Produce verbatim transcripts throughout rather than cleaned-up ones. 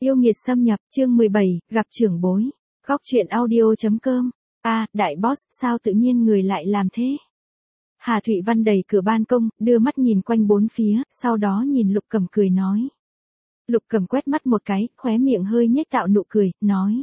Yêu nghiệt xâm nhập, chương mười bảy, gặp trưởng bối. Góc truyện audio.com. A, à, đại boss, sao tự nhiên người lại làm thế? Hà Thụy Văn đẩy cửa ban công, đưa mắt nhìn quanh bốn phía, sau đó nhìn Lục Cẩm cười nói. Lục Cẩm quét mắt một cái, khóe miệng hơi nhếch tạo nụ cười, nói.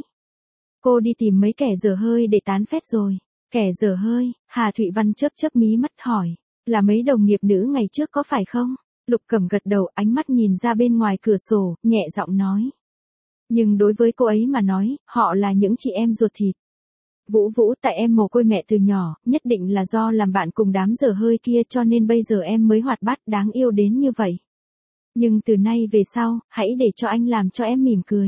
Cô đi tìm mấy kẻ dở hơi để tán phét rồi. Kẻ dở hơi, Hà Thụy Văn chớp chớp mí mắt hỏi. Là mấy đồng nghiệp nữ ngày trước có phải không? Lục Cẩm gật đầu, ánh mắt nhìn ra bên ngoài cửa sổ, nhẹ giọng nói. Nhưng đối với cô ấy mà nói, họ là những chị em ruột thịt. Vũ Vũ, tại em mồ côi mẹ từ nhỏ, nhất định là do làm bạn cùng đám dở hơi kia cho nên bây giờ em mới hoạt bát đáng yêu đến như vậy. Nhưng từ nay về sau, hãy để cho anh làm cho em mỉm cười.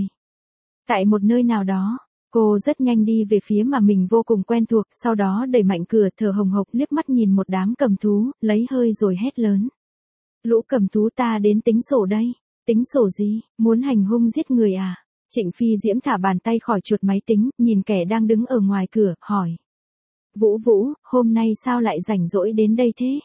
Tại một nơi nào đó, cô rất nhanh đi về phía mà mình vô cùng quen thuộc, sau đó đẩy mạnh cửa, thở hồng hộc, liếc mắt nhìn một đám cầm thú, lấy hơi rồi hét lớn. Lũ cầm thú, ta đến tính sổ đây. Tính sổ gì, muốn hành hung giết người à? Trịnh Phi Diễm thả bàn tay khỏi chuột máy tính, nhìn kẻ đang đứng ở ngoài cửa, hỏi. Vũ Vũ, hôm nay sao lại rảnh rỗi đến đây thế?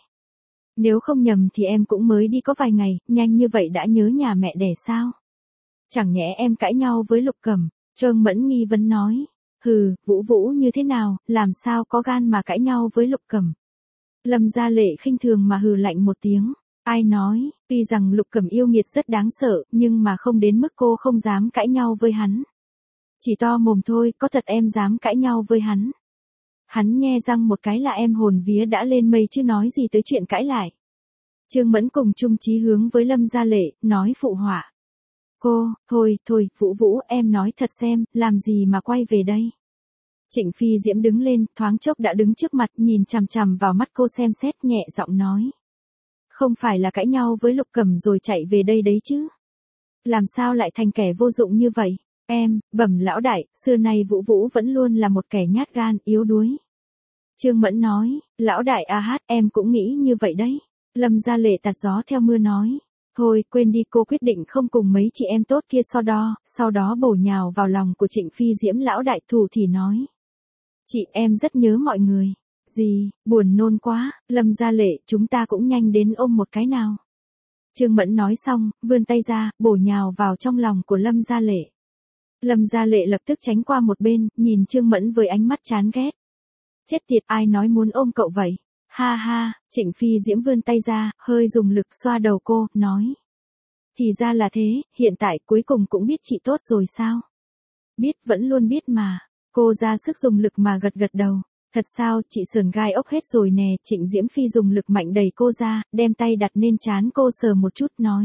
Nếu không nhầm thì em cũng mới đi có vài ngày, nhanh như vậy đã nhớ nhà mẹ đẻ sao? Chẳng nhẽ em cãi nhau với Lục Cẩm? Trương Mẫn nghi vấn nói. Hừ, Vũ Vũ như thế nào, làm sao có gan mà cãi nhau với Lục Cẩm? Lâm Gia Lệ khinh thường mà hừ lạnh một tiếng. Ai nói, tuy rằng Lục Cẩm yêu nghiệt rất đáng sợ, nhưng mà không đến mức cô không dám cãi nhau với hắn. Chỉ to mồm thôi, có thật em dám cãi nhau với hắn. Hắn nhe răng một cái là em hồn vía đã lên mây chứ nói gì tới chuyện cãi lại. Trương Mẫn cùng chung chí hướng với Lâm Gia Lệ, nói phụ họa. Cô, thôi, thôi, Vũ Vũ, em nói thật xem, làm gì mà quay về đây. Trịnh Phi Diễm đứng lên, thoáng chốc đã đứng trước mặt, nhìn chằm chằm vào mắt cô xem xét, nhẹ giọng nói. Không phải là cãi nhau với Lục Cẩm rồi chạy về đây đấy chứ. Làm sao lại thành kẻ vô dụng như vậy? Em, bẩm lão đại, xưa nay Vũ Vũ vẫn luôn là một kẻ nhát gan, yếu đuối. Trương Mẫn nói, lão đại a hát, em cũng nghĩ như vậy đấy. Lâm Gia Lệ tạt gió theo mưa nói. Thôi, quên đi, cô quyết định không cùng mấy chị em tốt kia so đo, sau đó bổ nhào vào lòng của Trịnh Phi Diễm. Lão đại thủ thì nói. Chị em rất nhớ mọi người. Gì, buồn nôn quá, Lâm Gia Lệ, chúng ta cũng nhanh đến ôm một cái nào. Trương Mẫn nói xong, vươn tay ra, bổ nhào vào trong lòng của Lâm Gia Lệ. Lâm Gia Lệ lập tức tránh qua một bên, nhìn Trương Mẫn với ánh mắt chán ghét. Chết tiệt, ai nói muốn ôm cậu vậy? Ha ha, Trịnh Phi Diễm vươn tay ra, hơi dùng lực xoa đầu cô, nói. Thì ra là thế, hiện tại cuối cùng cũng biết chị tốt rồi sao? Biết, vẫn luôn biết mà. Cô ra sức dùng lực mà gật gật đầu. Thật sao, chị sờn gai ốc hết rồi nè. Trịnh Diễm Phi dùng lực mạnh đẩy cô ra, đem tay đặt lên trán cô sờ một chút, nói.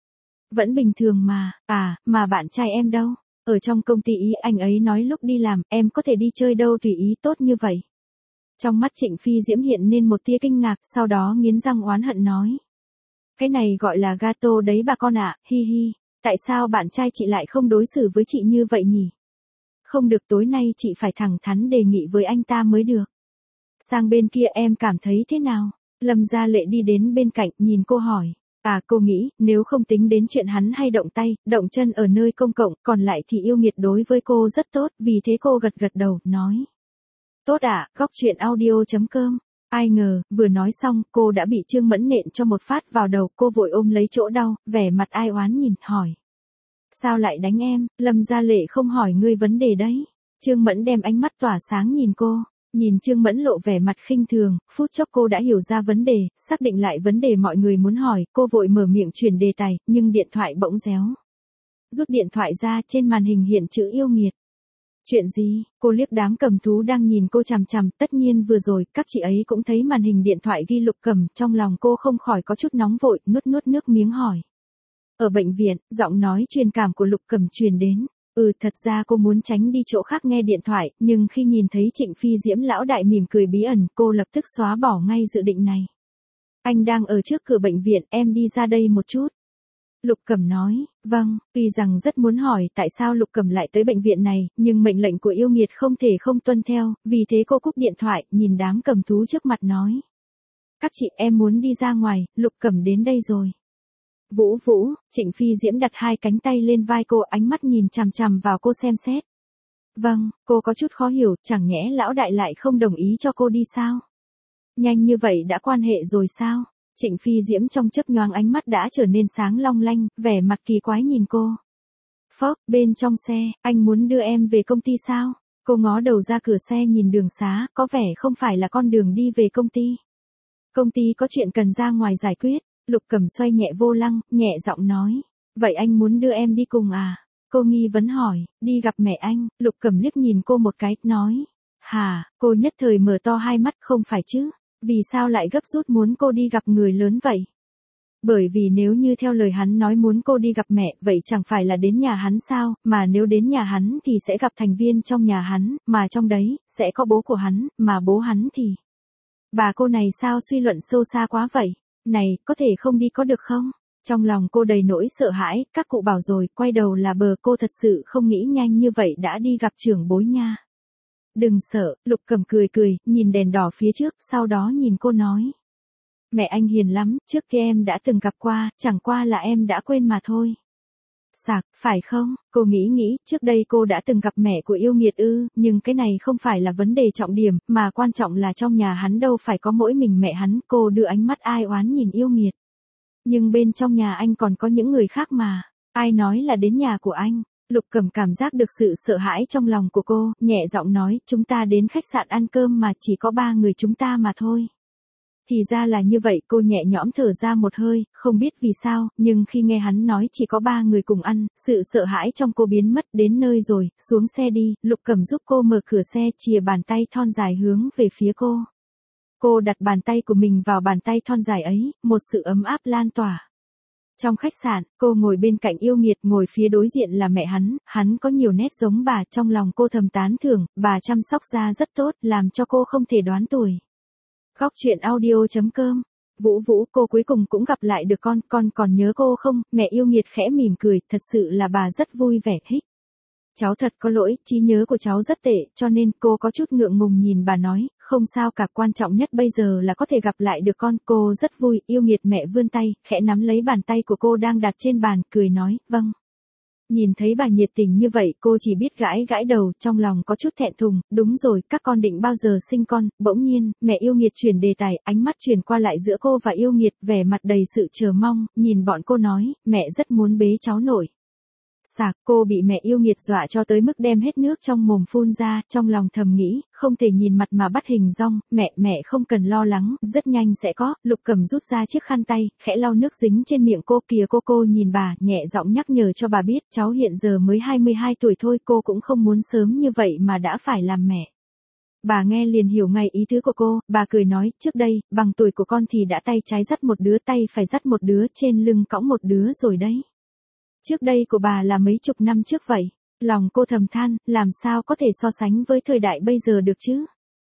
Vẫn bình thường mà, à, mà bạn trai em đâu? Ở trong công ty ý, anh ấy nói lúc đi làm, em có thể đi chơi đâu tùy ý, tốt như vậy. Trong mắt Trịnh Phi Diễm hiện lên một tia kinh ngạc, sau đó nghiến răng oán hận nói. Cái này gọi là gato đấy bà con ạ, hi hi. Tại sao bạn trai chị lại không đối xử với chị như vậy nhỉ? Không được, tối nay chị phải thẳng thắn đề nghị với anh ta mới được. Sang bên kia em cảm thấy thế nào? Lâm Gia Lệ đi đến bên cạnh, nhìn cô hỏi. À, cô nghĩ, nếu không tính đến chuyện hắn hay động tay, động chân ở nơi công cộng, còn lại thì yêu nghiệt đối với cô rất tốt, vì thế cô gật gật đầu, nói. Tốt ạ, à, góc truyện audio.com. Ai ngờ, vừa nói xong, cô đã bị Trương Mẫn nện cho một phát vào đầu, cô vội ôm lấy chỗ đau, vẻ mặt ai oán nhìn, hỏi. Sao lại đánh em? Lâm Gia Lệ không hỏi ngươi vấn đề đấy. Trương Mẫn đem ánh mắt tỏa sáng nhìn cô. Nhìn Trương Mẫn lộ vẻ mặt khinh thường, phút chốc cô đã hiểu ra vấn đề, xác định lại vấn đề mọi người muốn hỏi, cô vội mở miệng chuyển đề tài, nhưng điện thoại bỗng réo. Rút điện thoại ra, trên màn hình hiện chữ yêu nghiệt. Chuyện gì? Cô liếc đám cầm thú đang nhìn cô chằm chằm, tất nhiên vừa rồi, các chị ấy cũng thấy màn hình điện thoại ghi Lục Cẩm, trong lòng cô không khỏi có chút nóng vội, nuốt nuốt nước miếng hỏi. Ở bệnh viện, giọng nói truyền cảm của Lục Cẩm truyền đến. Ừ, thật ra cô muốn tránh đi chỗ khác nghe điện thoại, nhưng khi nhìn thấy Trịnh Phi Diễm lão đại mỉm cười bí ẩn, cô lập tức xóa bỏ ngay dự định này. Anh đang ở trước cửa bệnh viện, em đi ra đây một chút. Lục Cẩm nói, vâng, tuy rằng rất muốn hỏi tại sao Lục Cẩm lại tới bệnh viện này, nhưng mệnh lệnh của yêu nghiệt không thể không tuân theo, vì thế cô cúp điện thoại, nhìn đám cầm thú trước mặt nói. Các chị, em muốn đi ra ngoài, Lục Cẩm đến đây rồi. Vũ Vũ, Trịnh Phi Diễm đặt hai cánh tay lên vai cô, ánh mắt nhìn chằm chằm vào cô xem xét. Vâng, cô có chút khó hiểu, chẳng nhẽ lão đại lại không đồng ý cho cô đi sao? Nhanh như vậy đã quan hệ rồi sao? Trịnh Phi Diễm trong chớp nhoáng ánh mắt đã trở nên sáng long lanh, vẻ mặt kỳ quái nhìn cô. Phốc, bên trong xe, anh muốn đưa em về công ty sao? Cô ngó đầu ra cửa xe nhìn đường xá, có vẻ không phải là con đường đi về công ty. Công ty có chuyện cần ra ngoài giải quyết. Lục Cẩm xoay nhẹ vô lăng, nhẹ giọng nói. Vậy anh muốn đưa em đi cùng à? Cô nghi vấn hỏi, đi gặp mẹ anh. Lục Cẩm liếc nhìn cô một cái, nói. Hả, cô nhất thời mở to hai mắt, không phải chứ? Vì sao lại gấp rút muốn cô đi gặp người lớn vậy? Bởi vì nếu như theo lời hắn nói muốn cô đi gặp mẹ, vậy chẳng phải là đến nhà hắn sao, mà nếu đến nhà hắn thì sẽ gặp thành viên trong nhà hắn, mà trong đấy, sẽ có bố của hắn, mà bố hắn thì... Bà cô này sao suy luận sâu xa quá vậy? Này, có thể không đi có được không? Trong lòng cô đầy nỗi sợ hãi, các cụ bảo rồi, quay đầu là bờ, cô thật sự không nghĩ nhanh như vậy đã đi gặp trưởng bối nha. Đừng sợ, Lục Cẩm cười cười, nhìn đèn đỏ phía trước, sau đó nhìn cô nói. Mẹ anh hiền lắm, trước kia em đã từng gặp qua, chẳng qua là em đã quên mà thôi. Sạc, phải không? Cô nghĩ nghĩ, trước đây cô đã từng gặp mẹ của Yêu Nghiệt ư, nhưng cái này không phải là vấn đề trọng điểm, mà quan trọng là trong nhà hắn đâu phải có mỗi mình mẹ hắn, cô đưa ánh mắt ai oán nhìn Yêu Nghiệt. Nhưng bên trong nhà anh còn có những người khác mà, ai nói là đến nhà của anh? Lục Cẩm cảm giác được sự sợ hãi trong lòng của cô, nhẹ giọng nói, chúng ta đến khách sạn ăn cơm mà chỉ có ba người chúng ta mà thôi. Thì ra là như vậy, cô nhẹ nhõm thở ra một hơi, không biết vì sao, nhưng khi nghe hắn nói chỉ có ba người cùng ăn, sự sợ hãi trong cô biến mất. Đến nơi rồi, xuống xe đi, Lục Cẩm giúp cô mở cửa xe, chìa bàn tay thon dài hướng về phía cô. Cô đặt bàn tay của mình vào bàn tay thon dài ấy, một sự ấm áp lan tỏa. Trong khách sạn, cô ngồi bên cạnh Yêu Nghiệt, ngồi phía đối diện là mẹ hắn, hắn có nhiều nét giống bà, trong lòng cô thầm tán thưởng, bà chăm sóc da rất tốt, làm cho cô không thể đoán tuổi. Góc truyện audio chấm com. Vũ Vũ, cô cuối cùng cũng gặp lại được con, con còn nhớ cô không? Mẹ Yêu Nghiệt khẽ mỉm cười, thật sự là bà rất vui vẻ, hích. Cháu thật có lỗi, trí nhớ của cháu rất tệ, cho nên cô có chút ngượng ngùng nhìn bà nói, không sao cả, quan trọng nhất bây giờ là có thể gặp lại được con, cô rất vui. Yêu Nghiệt mẹ vươn tay, khẽ nắm lấy bàn tay của cô đang đặt trên bàn, cười nói, vâng. Nhìn thấy bà nhiệt tình như vậy, cô chỉ biết gãi gãi đầu, trong lòng có chút thẹn thùng. Đúng rồi, các con định bao giờ sinh con? Bỗng nhiên, mẹ Yêu Nghiệt chuyển đề tài, ánh mắt chuyển qua lại giữa cô và Yêu Nghiệt, vẻ mặt đầy sự chờ mong, nhìn bọn cô nói, mẹ rất muốn bế cháu nội. Sạc, cô bị mẹ Yêu Nghiệt dọa cho tới mức đem hết nước trong mồm phun ra, trong lòng thầm nghĩ, không thể nhìn mặt mà bắt hình dong, mẹ, mẹ không cần lo lắng, rất nhanh sẽ có. Lục Cẩm rút ra chiếc khăn tay, khẽ lau nước dính trên miệng cô, kìa cô cô nhìn bà, nhẹ giọng nhắc nhở cho bà biết, cháu hiện giờ mới hai mươi hai tuổi thôi, cô cũng không muốn sớm như vậy mà đã phải làm mẹ. Bà nghe liền hiểu ngay ý tứ của cô, bà cười nói, trước đây, bằng tuổi của con thì đã tay trái dắt một đứa, tay phải dắt một đứa, trên lưng cõng một đứa rồi đấy. Trước đây của bà là mấy chục năm trước vậy. Lòng cô thầm than, làm sao có thể so sánh với thời đại bây giờ được chứ?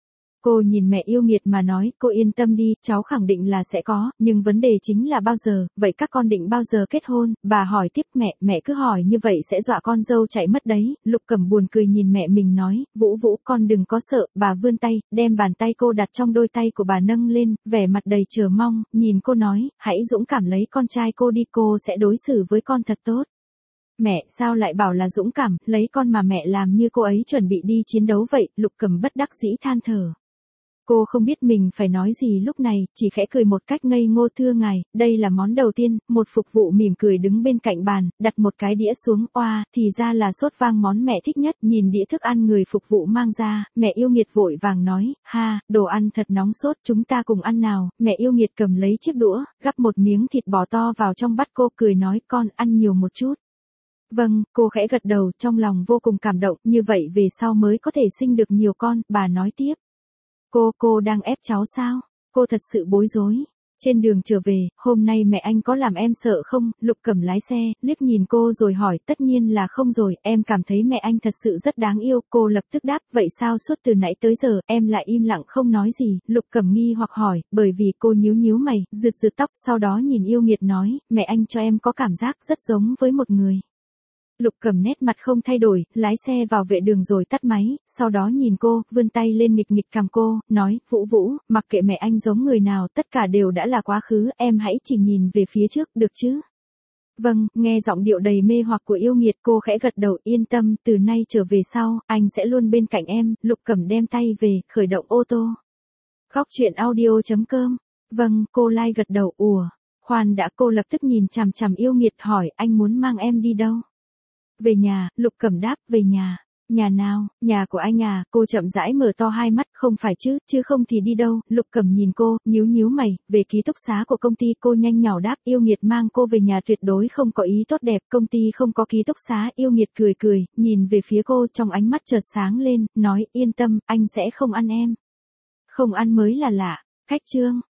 Cô nhìn mẹ Yêu Nghiệt mà nói, cô yên tâm đi, cháu khẳng định là sẽ có, nhưng vấn đề chính là bao giờ, vậy các con định bao giờ kết hôn? Bà hỏi tiếp, mẹ, mẹ cứ hỏi như vậy sẽ dọa con dâu chạy mất đấy. Lục Cẩm buồn cười nhìn mẹ mình nói, Vũ Vũ con đừng có sợ, bà vươn tay, đem bàn tay cô đặt trong đôi tay của bà nâng lên, vẻ mặt đầy chờ mong, nhìn cô nói, hãy dũng cảm lấy con trai cô đi, cô sẽ đối xử với con thật tốt. Mẹ, sao lại bảo là dũng cảm, lấy con mà mẹ làm như cô ấy chuẩn bị đi chiến đấu vậy? Lục Cẩm bất đắc dĩ than thở. Cô không biết mình phải nói gì lúc này, chỉ khẽ cười một cách ngây ngô, thưa ngài, đây là món đầu tiên. Một phục vụ mỉm cười đứng bên cạnh bàn, đặt một cái đĩa xuống, oa, thì ra là sốt vang, món mẹ thích nhất. Nhìn đĩa thức ăn người phục vụ mang ra, mẹ Yêu Nghiệt vội vàng nói, ha, đồ ăn thật nóng sốt, chúng ta cùng ăn nào. Mẹ Yêu Nghiệt cầm lấy chiếc đũa, gắp một miếng thịt bò to vào trong bát, cô cười nói, con ăn nhiều một chút. Vâng, cô khẽ gật đầu, trong lòng vô cùng cảm động, như vậy về sau mới có thể sinh được nhiều con. Bà nói tiếp. Cô, cô đang ép cháu sao? Cô thật sự bối rối. Trên đường trở về, hôm nay mẹ anh có làm em sợ không? Lục Cẩm lái xe, liếc nhìn cô rồi hỏi, tất nhiên là không rồi, em cảm thấy mẹ anh thật sự rất đáng yêu. Cô lập tức đáp, vậy sao suốt từ nãy tới giờ, em lại im lặng không nói gì? Lục Cẩm nghi hoặc hỏi, bởi vì cô nhíu nhíu mày, rượt rượt tóc, sau đó nhìn Yêu Nghiệt nói, mẹ anh cho em có cảm giác rất giống với một người. Lục Cẩm nét mặt không thay đổi, lái xe vào vệ đường rồi tắt máy, sau đó nhìn cô, vươn tay lên nghịch nghịch cằm cô, nói, Vũ Vũ, mặc kệ mẹ anh giống người nào, tất cả đều đã là quá khứ, em hãy chỉ nhìn về phía trước, được chứ? Vâng, nghe giọng điệu đầy mê hoặc của Yêu Nghiệt, cô khẽ gật đầu, yên tâm, từ nay trở về sau, anh sẽ luôn bên cạnh em. Lục Cẩm đem tay về, khởi động ô tô. Góc truyện audio chấm com. Vâng, cô lai gật đầu, ùa. Khoan đã, cô lập tức nhìn chằm chằm Yêu Nghiệt hỏi, anh muốn mang em đi đâu? Về nhà, Lục Cẩm đáp, về nhà. Nhà nào, nhà của anh à, cô chậm rãi mở to hai mắt, không phải chứ, chứ không thì đi đâu, Lục Cẩm nhìn cô, nhíu nhíu mày, về ký túc xá của công ty, cô nhanh nhảu đáp, yêu nghiệt mang cô về nhà tuyệt đối không có ý tốt đẹp, công ty không có ký túc xá, yêu nghiệt cười cười, nhìn về phía cô trong ánh mắt chợt sáng lên, nói, yên tâm, anh sẽ không ăn em. Không ăn mới là lạ, khách trương.